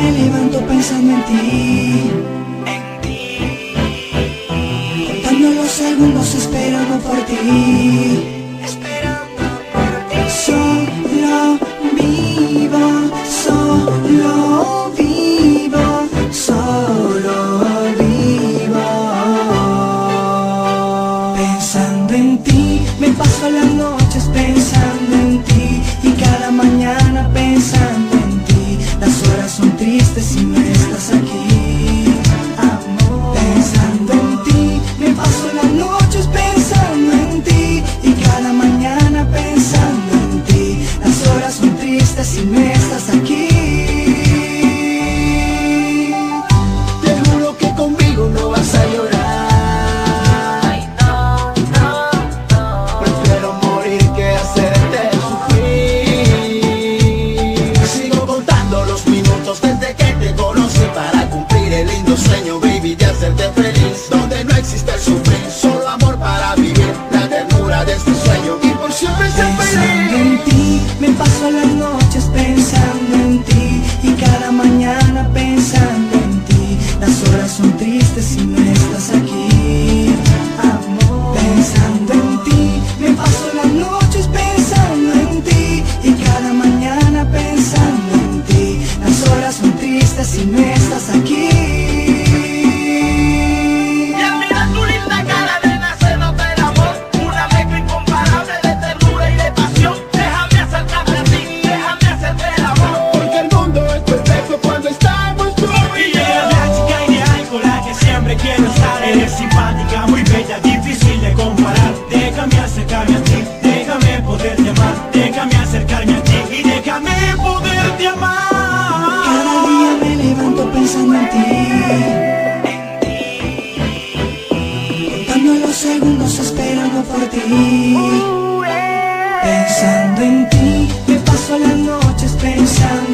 me levanto pensando en ti, contando los segundos esperando por ti. Solo vivo, solo vivo, solo vivo. Pensando en ti, me paso las noches pensando en ti, y cada mañana pensando en ti. Las horas son tristes si no estás aquí, amor. Pensando en ti, me paso las noches pensando en ti, y cada mañana pensando en ti. Las horas son tristes si no estás aquí. Te juro que conmigo no vas a llorar. Ay, no, no, no. Prefiero morir que hacerte sufrir. Sigo contando los minutos desde que te conocí para cumplir el lindo sueño, baby, de hacerte feliz. Donde no existe el sufrir, solo amor para vivir la ternura de este sueño y por siempre ser Pensando en feliz. ti, me paso las noches pensando en ti, y cada mañana pensando en ti. Las horas son tristes si no estás aquí, amor. Pensando en ti, me paso las noches pensando en ti, y cada mañana pensando en ti. Las horas son tristes si no estás aquí. Y al mirar tu linda cara, nena, se nota el amor, una mezcla incomparable de ternura y de pasión. Déjame acercarme a ti, déjame hacerte el amor. Porque el mundo es perfecto cuando estamos tú y Y eres la chica ideal con la que siempre quiero estar. Eres simpática, muy bella, difícil de comparar. Déjame acercarme a ti, déjame poderte amar. Déjame acercarme a ti y déjame poderte amar. Cada día me levanto pensando en ti, contando los segundos esperando por ti. Pensando en ti, me paso las noches pensando